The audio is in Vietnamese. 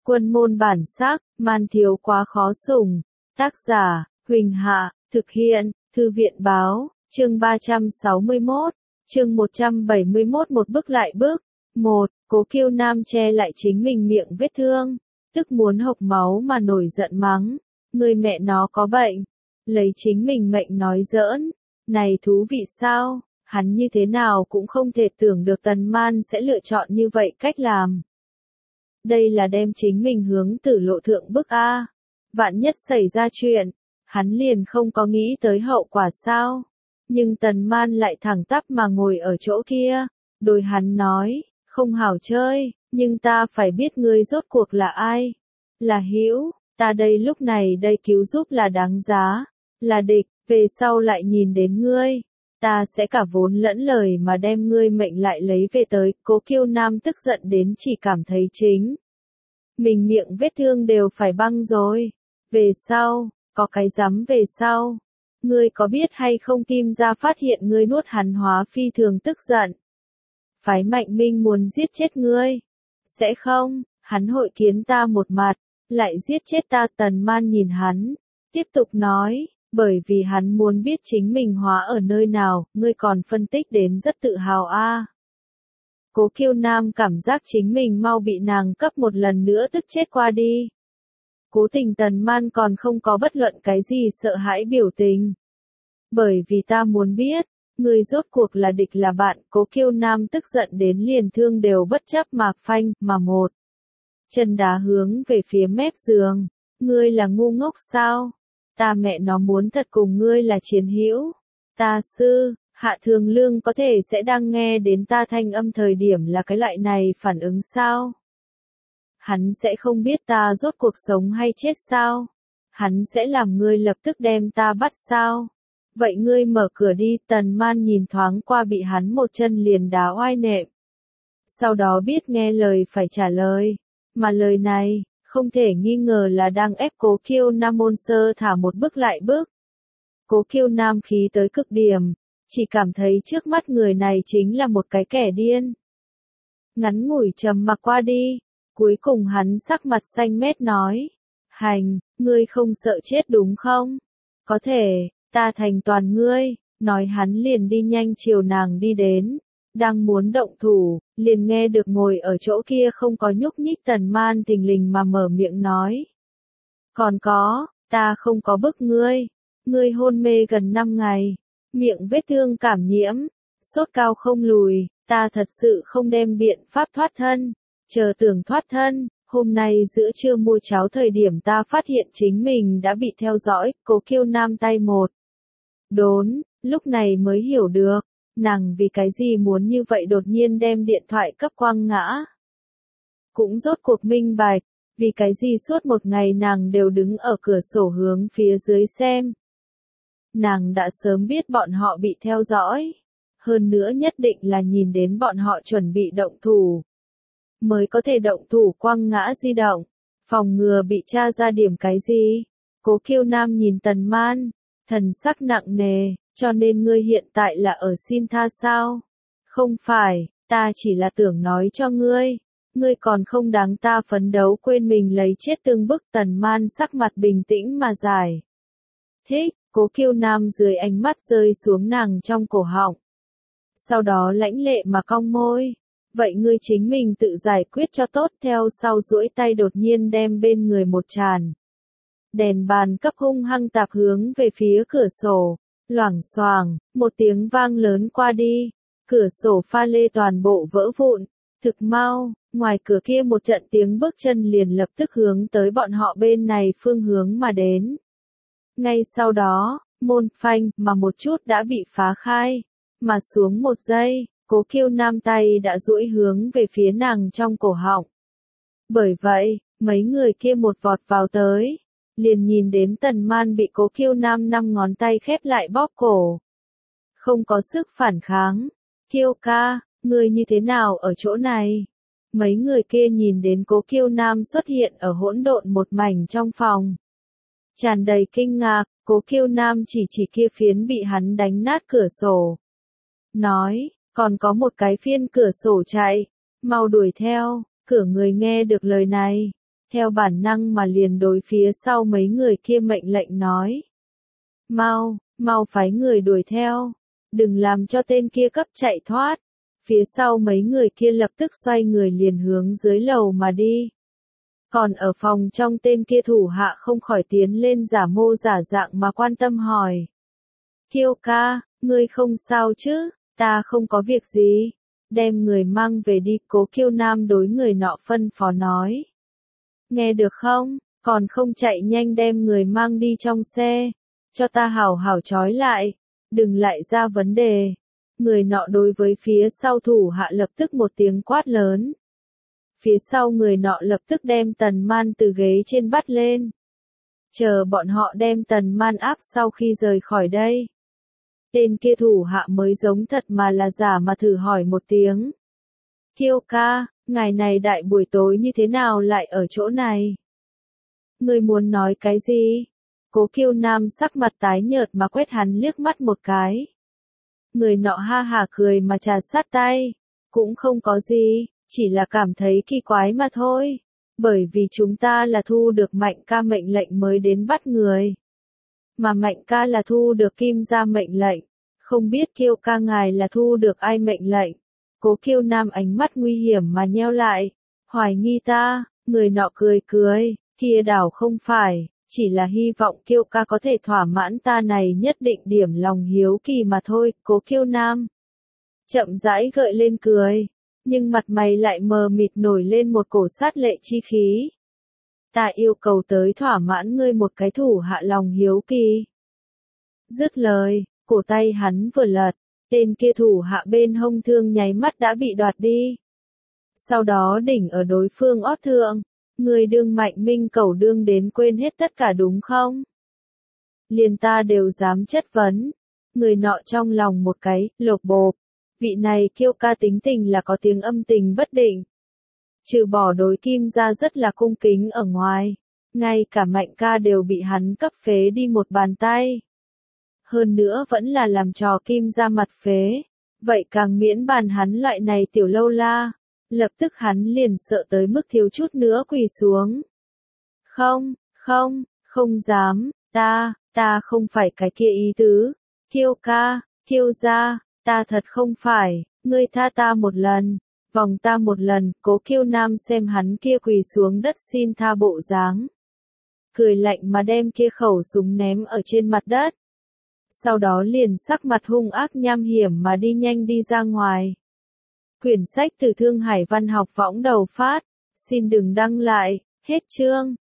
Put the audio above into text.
Quân môn bản sắc, man thiếu quá khó sủng. Tác giả, Huỳnh Hạ, thực hiện, Thư viện báo, chương 361, chương 171 một bước lại bước. 1. Cố Kiêu Nam che lại chính mình miệng vết thương, tức muốn hộc máu mà nổi giận mắng. Người mẹ nó có bệnh, lấy chính mình mệnh nói giỡn. Này thú vị sao, hắn như thế nào cũng không thể tưởng được Tần Man sẽ lựa chọn như vậy cách làm. Đây là đem chính mình hướng tử lộ thượng bức a. Vạn nhất xảy ra chuyện, hắn liền không có nghĩ tới hậu quả sao. Nhưng Tần Man lại thẳng tắp mà ngồi ở chỗ kia, đối hắn nói, không hảo chơi, nhưng ta phải biết ngươi rốt cuộc là ai. Là hữu, ta đây lúc này đây cứu giúp là đáng giá, là địch, về sau lại nhìn đến ngươi, ta sẽ cả vốn lẫn lời mà đem ngươi mệnh lại lấy về tới. Cố Kiêu Nam tức giận đến chỉ cảm thấy chính mình miệng vết thương đều phải băng rồi. Về sau, có cái dám về sau. Ngươi có biết hay không Kim gia phát hiện ngươi nuốt hắn hóa phi thường tức giận. Phái Mạnh Minh muốn giết chết ngươi. Sẽ không, hắn hội kiến ta một mặt, lại giết chết ta. Tần Man nhìn hắn, tiếp tục nói, bởi vì hắn muốn biết chính mình hóa ở nơi nào, ngươi còn phân tích đến rất tự hào a. Cố Kiêu Nam cảm giác chính mình mau bị nàng cấp một lần nữa tức chết qua đi. Cố Tình Tần Man còn không có bất luận cái gì sợ hãi biểu tình. Bởi vì ta muốn biết, ngươi rốt cuộc là địch là bạn. Cố Kiêu Nam tức giận đến liền thương đều bất chấp mà phanh, mà một chân đá hướng về phía mép giường. Ngươi là ngu ngốc sao? Ta mẹ nó muốn thật cùng ngươi là chiến hữu. Ta sư, Hạ Thường Lương có thể sẽ đang nghe đến ta thanh âm thời điểm là cái loại này phản ứng sao? Hắn sẽ không biết ta rốt cuộc sống hay chết sao? Hắn sẽ làm ngươi lập tức đem ta bắt sao? Vậy ngươi mở cửa đi. Tần Man nhìn thoáng qua bị hắn một chân liền đá oai nệm. Sau đó biết nghe lời phải trả lời. Mà lời này, không thể nghi ngờ là đang ép Cố Kiêu Nam môn sơ thả một bước lại bước. Cố Kiêu Nam khí tới cực điểm, chỉ cảm thấy trước mắt người này chính là một cái kẻ điên. Ngắn ngủi trầm mặc qua đi, cuối cùng hắn sắc mặt xanh mét nói, hành, ngươi không sợ chết đúng không? Có thể, ta thành toàn ngươi. Nói hắn liền đi nhanh chiều nàng đi đến, đang muốn động thủ, liền nghe được ngồi ở chỗ kia không có nhúc nhích Tần Man thình lình mà mở miệng nói. Còn có, ta không có bức ngươi, ngươi hôn mê gần 5 ngày, miệng vết thương cảm nhiễm, sốt cao không lùi, ta thật sự không đem biện pháp thoát thân, chờ tưởng thoát thân. Hôm nay giữa trưa mua cháo thời điểm ta phát hiện chính mình đã bị theo dõi. Cố Kiêu Nam tay một đốn, lúc này mới hiểu được, nàng vì cái gì muốn như vậy đột nhiên đem điện thoại cấp quăng ngã. Cũng rốt cuộc minh bạch, vì cái gì suốt một ngày nàng đều đứng ở cửa sổ hướng phía dưới xem. Nàng đã sớm biết bọn họ bị theo dõi, hơn nữa nhất định là nhìn đến bọn họ chuẩn bị động thủ, mới có thể động thủ quăng ngã di động, phòng ngừa bị tra ra điểm cái gì. Cố Kiêu Nam nhìn Tần Man, thần sắc nặng nề, cho nên ngươi hiện tại là ở xin tha sao? Không phải, ta chỉ là tưởng nói cho ngươi, ngươi còn không đáng ta phấn đấu quên mình lấy chết tương bức. Tần Man sắc mặt bình tĩnh mà giải thích. Cố Kiêu Nam dưới ánh mắt rơi xuống nàng trong cổ họng, sau đó lãnh lệ mà cong môi. Vậy ngươi chính mình tự giải quyết cho tốt. Theo sau duỗi tay đột nhiên đem bên người một tràn đèn bàn cấp hung hăng tạp hướng về phía cửa sổ. Loảng xoảng, một tiếng vang lớn qua đi, cửa sổ pha lê toàn bộ vỡ vụn. Thực mau, ngoài cửa kia một trận tiếng bước chân liền lập tức hướng tới bọn họ bên này phương hướng mà đến. Ngay sau đó, môn phanh mà một chút đã bị phá khai, mà xuống một giây, Cố Kiêu Nam tay đã duỗi hướng về phía nàng trong cổ họng. Bởi vậy, mấy người kia một vọt vào tới, liền nhìn đến Tần Man bị Cố Kiêu Nam 5 ngón tay khép lại bóp cổ. Không có sức phản kháng. Kiêu ca, ngươi như thế nào ở chỗ này? Mấy người kia nhìn đến Cố Kiêu Nam xuất hiện ở hỗn độn một mảnh trong phòng, tràn đầy kinh ngạc. Cố Kiêu Nam chỉ kia phiến bị hắn đánh nát cửa sổ, nói, còn có một cái phiên cửa sổ chạy, mau đuổi theo. Cửa người nghe được lời này, theo bản năng mà liền đối phía sau mấy người kia mệnh lệnh nói. Mau, mau phái người đuổi theo, đừng làm cho tên kia cấp chạy thoát. Phía sau mấy người kia lập tức xoay người liền hướng dưới lầu mà đi. Còn ở phòng trong tên kia thủ hạ không khỏi tiến lên giả mô giả dạng mà quan tâm hỏi. Kiêu ca, ngươi không sao chứ, ta không có việc gì. Đem người mang về đi, Cố Kiêu Nam đối người nọ phân phó nói. Nghe được không, còn không chạy nhanh đem người mang đi trong xe, cho ta hảo hảo trói lại, đừng lại ra vấn đề. Người nọ đối với phía sau thủ hạ lập tức một tiếng quát lớn. Phía sau người nọ lập tức đem Tần Man từ ghế trên bắt lên. Chờ bọn họ đem Tần Man áp sau khi rời khỏi đây. Tên kia thủ hạ mới giống thật mà là giả mà thử hỏi một tiếng. Kiêu ca, ngày này đại buổi tối như thế nào lại ở chỗ này? Ngươi muốn nói cái gì? Cố Kiêu Nam sắc mặt tái nhợt mà quét hắn liếc mắt một cái. Người nọ ha hả cười mà trà sát tay. Cũng không có gì, chỉ là cảm thấy kỳ quái mà thôi. Bởi vì chúng ta là thu được Mạnh ca mệnh lệnh mới đến bắt người. Mà Mạnh ca là thu được Kim gia mệnh lệnh. Không biết Kiêu ca ngài là thu được ai mệnh lệnh. Cố Kiêu Nam ánh mắt nguy hiểm mà nheo lại. Hoài nghi ta, người nọ cười cười, kia đảo không phải. Chỉ là hy vọng Kiêu ca có thể thỏa mãn ta này nhất định điểm lòng hiếu kỳ mà thôi. Cố Kiêu Nam chậm rãi gợi lên cười, nhưng mặt mày lại mờ mịt nổi lên một cổ sát lệ chi khí. Ta yêu cầu tới thỏa mãn ngươi một cái thủ hạ lòng hiếu kỳ. Dứt lời, cổ tay hắn vừa lật, tên kia thủ hạ bên hông thương nháy mắt đã bị đoạt đi. Sau đó đỉnh ở đối phương ót thượng. Người đương Mạnh Minh Cẩu đương đến quên hết tất cả đúng không? Liền ta đều dám chất vấn. Người nọ trong lòng một cái, lột bộp. Vị này Kiêu ca tính tình là có tiếng âm tình bất định. Trừ bỏ đối Kim gia rất là cung kính ở ngoài. Ngay cả Mạnh ca đều bị hắn cấp phế đi một bàn tay. Hơn nữa vẫn là làm trò Kim gia mặt phế. Vậy càng miễn bàn hắn loại này tiểu lâu la. Lập tức hắn liền sợ tới mức thiếu chút nữa quỳ xuống. Không dám, ta không phải cái kia ý tứ. Kiêu ca, Kiêu gia, ta thật không phải, ngươi tha ta một lần, vòng ta một lần. Cố Kiêu Nam xem hắn kia quỳ xuống đất xin tha bộ dáng. Cười lạnh mà đem kia khẩu súng ném ở trên mặt đất. Sau đó liền sắc mặt hung ác nham hiểm mà đi nhanh đi ra ngoài. Quyển sách từ Thương Hải Văn học võng đầu phát. Xin đừng đăng lại. Hết chương.